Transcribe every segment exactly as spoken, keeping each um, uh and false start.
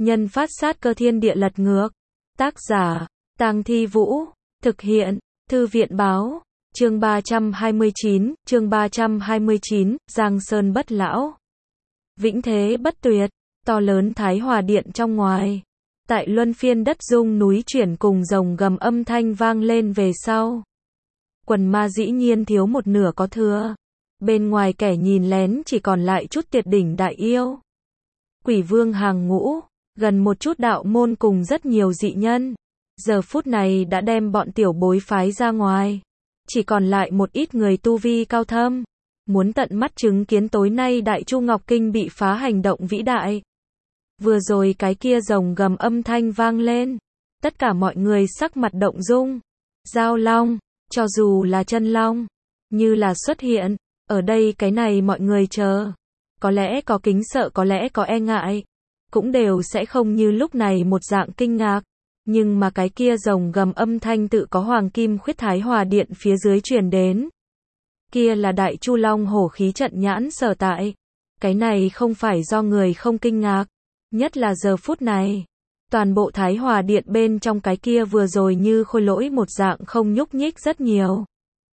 nhân phát sát cơ thiên địa lật ngược. Tác giả, Tang Thi Vũ. Thực hiện, Thư viện Báo. Chương ba trăm hai mươi chín, chương ba trăm hai mươi chín, Giang Sơn bất lão. Vĩnh thế bất tuyệt, to lớn Thái Hòa Điện trong ngoài. Tại luân phiên đất rung núi chuyển cùng rồng gầm âm thanh vang lên về sau. Quần ma dĩ nhiên thiếu một nửa có thừa. Bên ngoài kẻ nhìn lén chỉ còn lại chút tuyệt đỉnh đại yêu. Quỷ vương hàng ngũ, gần một chút đạo môn cùng rất nhiều dị nhân. Giờ phút này đã đem bọn tiểu bối phái ra ngoài. Chỉ còn lại một ít người tu vi cao thâm. Muốn tận mắt chứng kiến tối nay Đại Chu Ngọc Kinh bị phá hành động vĩ đại. Vừa rồi cái kia rồng gầm âm thanh vang lên. Tất cả mọi người sắc mặt động dung. Giao long, cho dù là chân long, như là xuất hiện. Ở đây cái này mọi người chờ. Có lẽ có kính sợ, có lẽ có e ngại. Cũng đều sẽ không như lúc này một dạng kinh ngạc. Nhưng mà cái kia rồng gầm âm thanh tự có hoàng kim khuyết Thái Hòa Điện phía dưới truyền đến. Kia là Đại Chu Long hổ khí trận nhãn sở tại. Cái này không phải do người không kinh ngạc. Nhất là giờ phút này. Toàn bộ Thái Hòa Điện bên trong cái kia vừa rồi như khôi lỗi một dạng không nhúc nhích rất nhiều.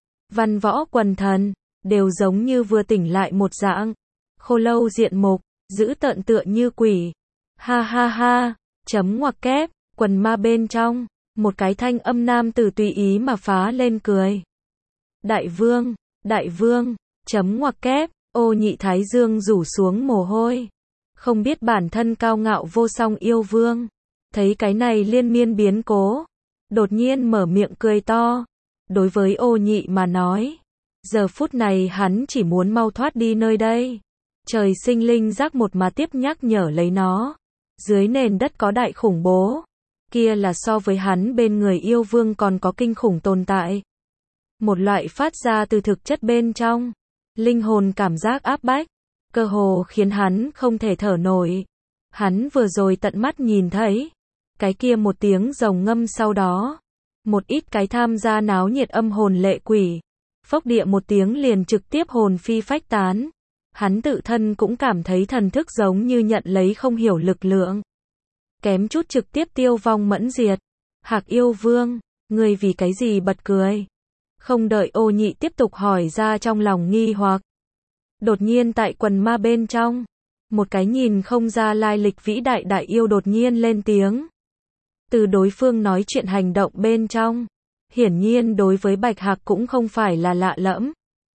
Văn võ quần thần, đều giống như vừa tỉnh lại một dạng. Khô lâu diện mục, giữ tợn tựa như quỷ. Ha ha ha, chấm ngoặc kép, quần ma bên trong, một cái thanh âm nam tử tùy ý mà phá lên cười. Đại vương, đại vương, chấm ngoặc kép, ô nhị thái dương rủ xuống mồ hôi. Không biết bản thân cao ngạo vô song yêu vương. Thấy cái này liên miên biến cố. Đột nhiên mở miệng cười to. Đối với ô nhị mà nói. Giờ phút này hắn chỉ muốn mau thoát đi nơi đây. Trời sinh linh giác một mà tiếp nhắc nhở lấy nó. Dưới nền đất có đại khủng bố. Kia là so với hắn bên người yêu vương còn có kinh khủng tồn tại. Một loại phát ra từ thực chất bên trong. Linh hồn cảm giác áp bách. Cơ hồ khiến hắn không thể thở nổi. Hắn vừa rồi tận mắt nhìn thấy. Cái kia một tiếng rồng ngâm sau đó. Một ít cái tham gia náo nhiệt âm hồn lệ quỷ. Phốc địa một tiếng liền trực tiếp hồn phi phách tán. Hắn tự thân cũng cảm thấy thần thức giống như nhận lấy không hiểu lực lượng. Kém chút trực tiếp tiêu vong mẫn diệt. Hạc yêu vương, ngươi vì cái gì bật cười? Không đợi ô nhị tiếp tục hỏi ra trong lòng nghi hoặc. Đột nhiên tại quần ma bên trong. Một cái nhìn không ra lai lịch vĩ đại đại yêu đột nhiên lên tiếng. Từ đối phương nói chuyện hành động bên trong. Hiển nhiên đối với Bạch Hạc cũng không phải là lạ lẫm.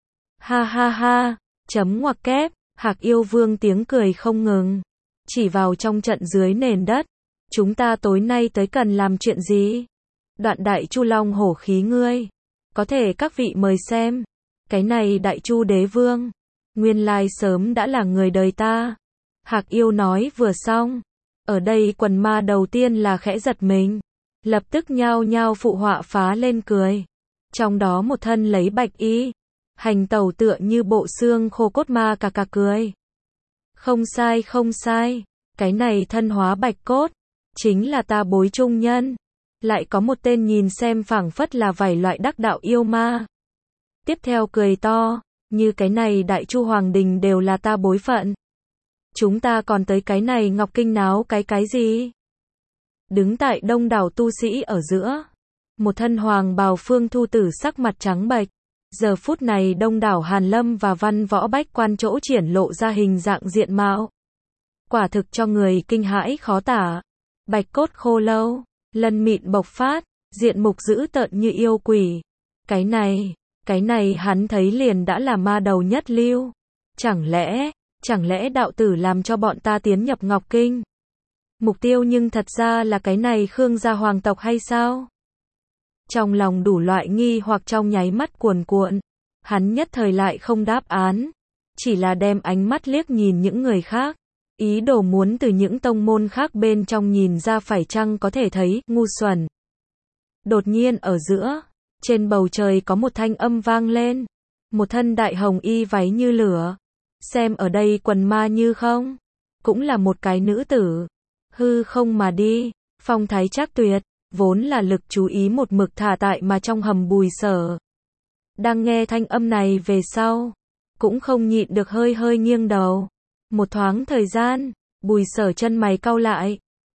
Ha ha ha, chấm ngoặc kép, Hạc yêu vương tiếng cười không ngừng. Chỉ vào trong trận dưới nền đất. Chúng ta tối nay tới cần làm chuyện gì? Đoạn Đại Chu Long hổ khí ngươi. Có thể các vị mời xem. Cái này Đại Chu đế vương. Nguyên lai sớm đã là người đời ta. Hạc yêu nói vừa xong. Ở đây quần ma đầu tiên là khẽ giật mình. Lập tức nhao nhao phụ họa phá lên cười. Trong đó một thân lấy bạch y. Hành tẩu tựa như bộ xương khô cốt ma cà cà cười. Không sai không sai. Cái này thân hóa bạch cốt. Chính là ta bối trung nhân. Lại có một tên nhìn xem phảng phất là vài loại đắc đạo yêu ma. Tiếp theo cười to. Như cái này Đại Chu Hoàng Đình đều là ta bối phận. Chúng ta còn tới cái này Ngọc Kinh náo cái cái gì? Đứng tại đông đảo tu sĩ ở giữa. Một thân hoàng bào phương thu tử sắc mặt trắng bệch. Giờ phút này đông đảo Hàn Lâm và văn võ bách quan chỗ triển lộ ra hình dạng diện mạo. Quả thực cho người kinh hãi khó tả. Bạch cốt khô lâu, lân mịn bộc phát, diện mục dữ tợn như yêu quỷ. Cái này, cái này hắn thấy liền đã là ma đầu nhất lưu. Chẳng lẽ, chẳng lẽ đạo tử làm cho bọn ta tiến nhập Ngọc Kinh? Mục tiêu nhưng thật ra là cái này Khương gia hoàng tộc hay sao? Trong lòng đủ loại nghi hoặc trong nháy mắt cuồn cuộn. Hắn nhất thời lại không đáp án. Chỉ là đem ánh mắt liếc nhìn những người khác. Ý đồ muốn từ những tông môn khác bên trong nhìn ra phải chăng có thể thấy, ngu xuẩn. Đột nhiên ở giữa, trên bầu trời có một thanh âm vang lên. Một thân đại hồng y váy như lửa. Xem ở đây quần ma như không? Cũng là một cái nữ tử. Hư không mà đi, phong thái trác tuyệt, vốn là lực chú ý một mực thả tại mà trong hầm Bùi Sở. Đang nghe thanh âm này về sau, cũng không nhịn được hơi hơi nghiêng đầu. Một thoáng thời gian, Bùi Sở chân mày cau lại,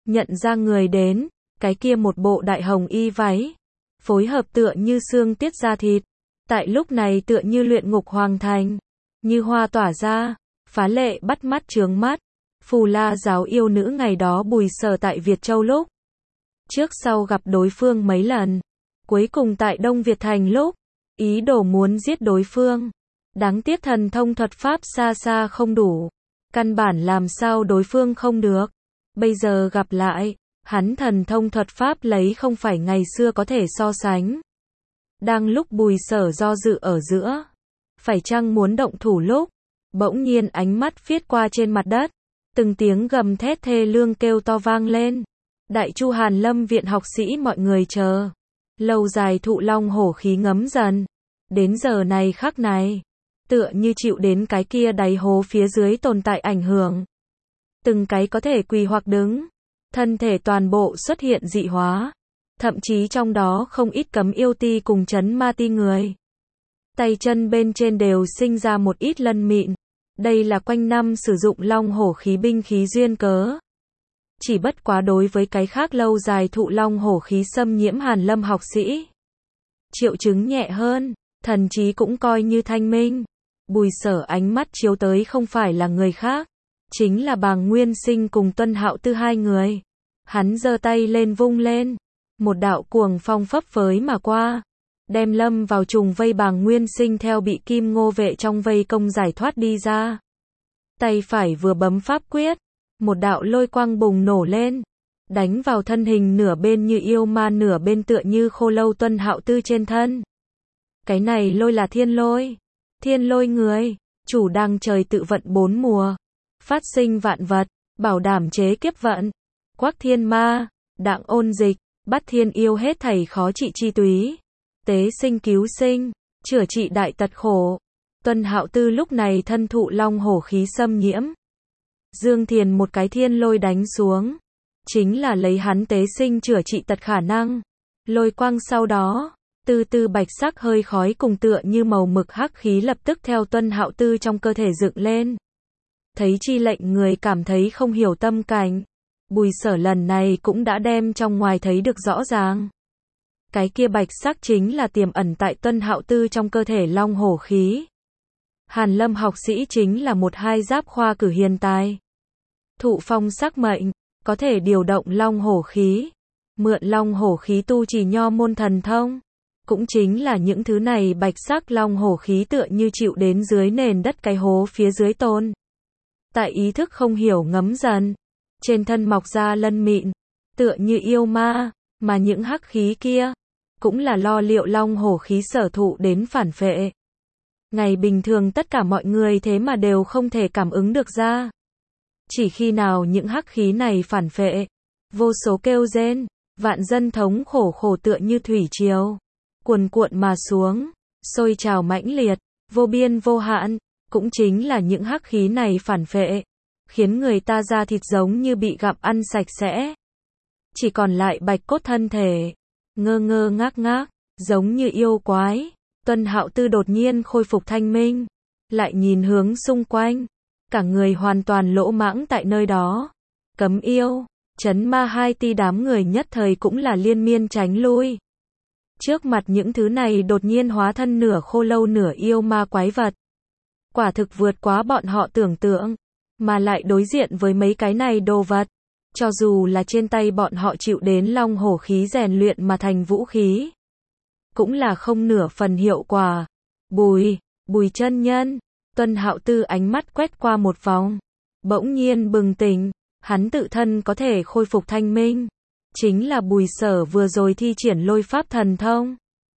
nhận ra người đến, cái kia một bộ đại hồng y váy, phối hợp tựa như xương tiết da thịt, tại lúc này tựa như luyện ngục hoàng thành, như hoa tỏa ra, phá lệ bắt mắt chướng mắt. Phù La giáo yêu nữ ngày đó Bùi Sở tại Việt Châu lúc trước sau gặp đối phương mấy lần, cuối cùng tại Đông Việt Thành lúc ý đồ muốn giết đối phương. Đáng tiếc thần thông thuật pháp xa xa không đủ, căn bản làm sao đối phương không được. Bây giờ gặp lại, hắn thần thông thuật pháp lấy không phải ngày xưa có thể so sánh. Đang lúc Bùi Sở do dự ở giữa, phải chăng muốn động thủ lúc, bỗng nhiên ánh mắt viết qua trên mặt đất, từng tiếng gầm thét thê lương kêu to vang lên. Đại Chu Hàn Lâm viện học sĩ mọi người chờ, lâu dài thụ long hổ khí ngấm dần, đến giờ này khắc này, tựa như chịu đến cái kia đáy hố phía dưới tồn tại ảnh hưởng. Từng cái có thể quỳ hoặc đứng, thân thể toàn bộ xuất hiện dị hóa, thậm chí trong đó không ít cấm yêu ti cùng chấn ma ti người. Tay chân bên trên đều sinh ra một ít lân mịn, đây là quanh năm sử dụng long hổ khí binh khí duyên cớ. Chỉ bất quá đối với cái khác lâu dài thụ long hổ khí xâm nhiễm Hàn Lâm học sĩ, triệu chứng nhẹ hơn, thần trí cũng coi như thanh minh. Bùi Sở ánh mắt chiếu tới không phải là người khác, chính là Bàng Nguyên Sinh cùng Tuân Hạo Tư hai người. Hắn giơ tay lên vung lên, một đạo cuồng phong phấp phới mà qua, đem lâm vào trùng vây Bàng Nguyên Sinh theo bị Kim Ngô vệ trong vây công giải thoát đi ra. Tay phải vừa bấm pháp quyết, một đạo lôi quang bùng nổ lên, đánh vào thân hình nửa bên như yêu ma nửa bên tựa như khô lâu Tuân Hạo Tư trên thân. Cái này lôi là thiên lôi, thiên lôi người, chủ đăng trời tự vận bốn mùa, phát sinh vạn vật, bảo đảm chế kiếp vận, quắc thiên ma, đặng ôn dịch, bắt thiên yêu hết thảy khó trị chi túy, tế sinh cứu sinh, chữa trị đại tật khổ. Tuân Hạo Tư lúc này thân thụ long hổ khí xâm nhiễm, Dương Thiền một cái thiên lôi đánh xuống, chính là lấy hắn tế sinh chữa trị tật khả năng. Lôi quang sau đó, từ từ bạch sắc hơi khói cùng tựa như màu mực hắc khí lập tức theo Tuân Hạo Tư trong cơ thể dựng lên. Thấy chi lệnh người cảm thấy không hiểu tâm cảnh, Bùi Sở lần này cũng đã đem trong ngoài thấy được rõ ràng. Cái kia bạch sắc chính là tiềm ẩn tại Tuân Hạo Tư trong cơ thể long hổ khí. Hàn Lâm học sĩ chính là một hai giáp khoa cử hiền tài, thụ phong sắc mệnh, có thể điều động long hổ khí, mượn long hổ khí tu trì nho môn thần thông. Cũng chính là những thứ này bạch sắc long hổ khí tựa như chịu đến dưới nền đất cái hố phía dưới tôn. Tại ý thức không hiểu ngấm dần, trên thân mọc ra lân mịn, tựa như yêu ma, mà những hắc khí kia, cũng là lo liệu long hổ khí sở thụ đến phản phệ. Ngày bình thường tất cả mọi người thế mà đều không thể cảm ứng được ra. Chỉ khi nào những hắc khí này phản phệ, vô số kêu rên, vạn dân thống khổ khổ tựa như thủy triều, cuồn cuộn mà xuống, sôi trào mãnh liệt, vô biên vô hạn, cũng chính là những hắc khí này phản phệ, khiến người ta da thịt giống như bị gặm ăn sạch sẽ. Chỉ còn lại bạch cốt thân thể, ngơ ngơ ngác ngác, giống như yêu quái. Tuân Hạo Tư đột nhiên khôi phục thanh minh, lại nhìn hướng xung quanh, cả người hoàn toàn lỗ mãng tại nơi đó. Cấm yêu, chấn ma hai ti đám người nhất thời cũng là liên miên tránh lui. Trước mặt những thứ này đột nhiên hóa thân nửa khô lâu nửa yêu ma quái vật. Quả thực vượt quá bọn họ tưởng tượng, mà lại đối diện với mấy cái này đồ vật. Cho dù là trên tay bọn họ chịu đến long hổ khí rèn luyện mà thành vũ khí, cũng là không nửa phần hiệu quả. Bùi, Bùi chân nhân, Tuân Hạo Tư ánh mắt quét qua một vòng, bỗng nhiên bừng tỉnh, hắn tự thân có thể khôi phục thanh minh, chính là Bùi Sở vừa rồi thi triển lôi pháp thần thông.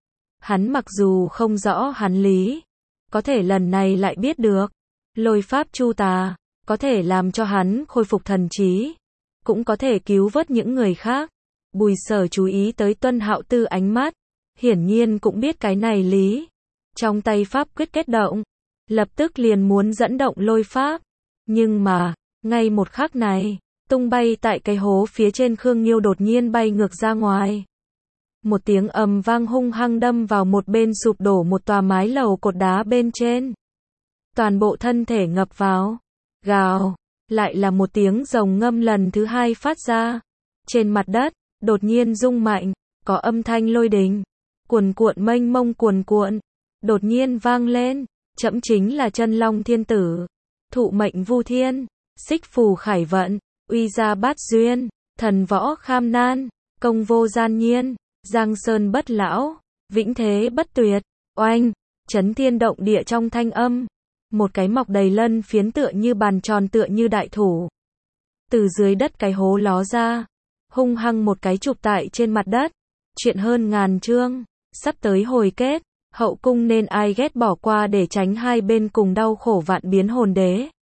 Hắn mặc dù không rõ hắn lý, có thể lần này lại biết được, lôi pháp chu tà, có thể làm cho hắn khôi phục thần trí, cũng có thể cứu vớt những người khác. Bùi Sở chú ý tới Tuân Hạo Tư ánh mắt, hiển nhiên cũng biết cái này lý. Trong tay pháp quyết kết động, lập tức liền muốn dẫn động lôi pháp. Nhưng mà, ngay một khắc này, tung bay tại cái hố phía trên Khương Nghiêu đột nhiên bay ngược ra ngoài. Một tiếng ầm vang hung hăng đâm vào một bên sụp đổ một tòa mái lầu cột đá bên trên. Toàn bộ thân thể ngập vào. Gào, lại là một tiếng rồng ngâm lần thứ hai phát ra. Trên mặt đất, đột nhiên rung mạnh, có âm thanh lôi đình, cuồn cuộn mênh mông cuồn cuộn, đột nhiên vang lên, trẫm chính là Chân Long Thiên Tử, thụ mệnh vu thiên, xích phù khải vận, uy gia bát duyên, thần võ kham nan, công vô gian nhiên, giang sơn bất lão, vĩnh thế bất tuyệt, oanh, chấn thiên động địa trong thanh âm. Một cái mọc đầy lân phiến tựa như bàn tròn tựa như đại thủ. Từ dưới đất cái hố ló ra, hung hăng một cái chụp tại trên mặt đất. Chuyện hơn ngàn chương, sắp tới hồi kết, hậu cung nên ai ghét bỏ qua để tránh hai bên cùng đau khổ vạn biến hồn đế.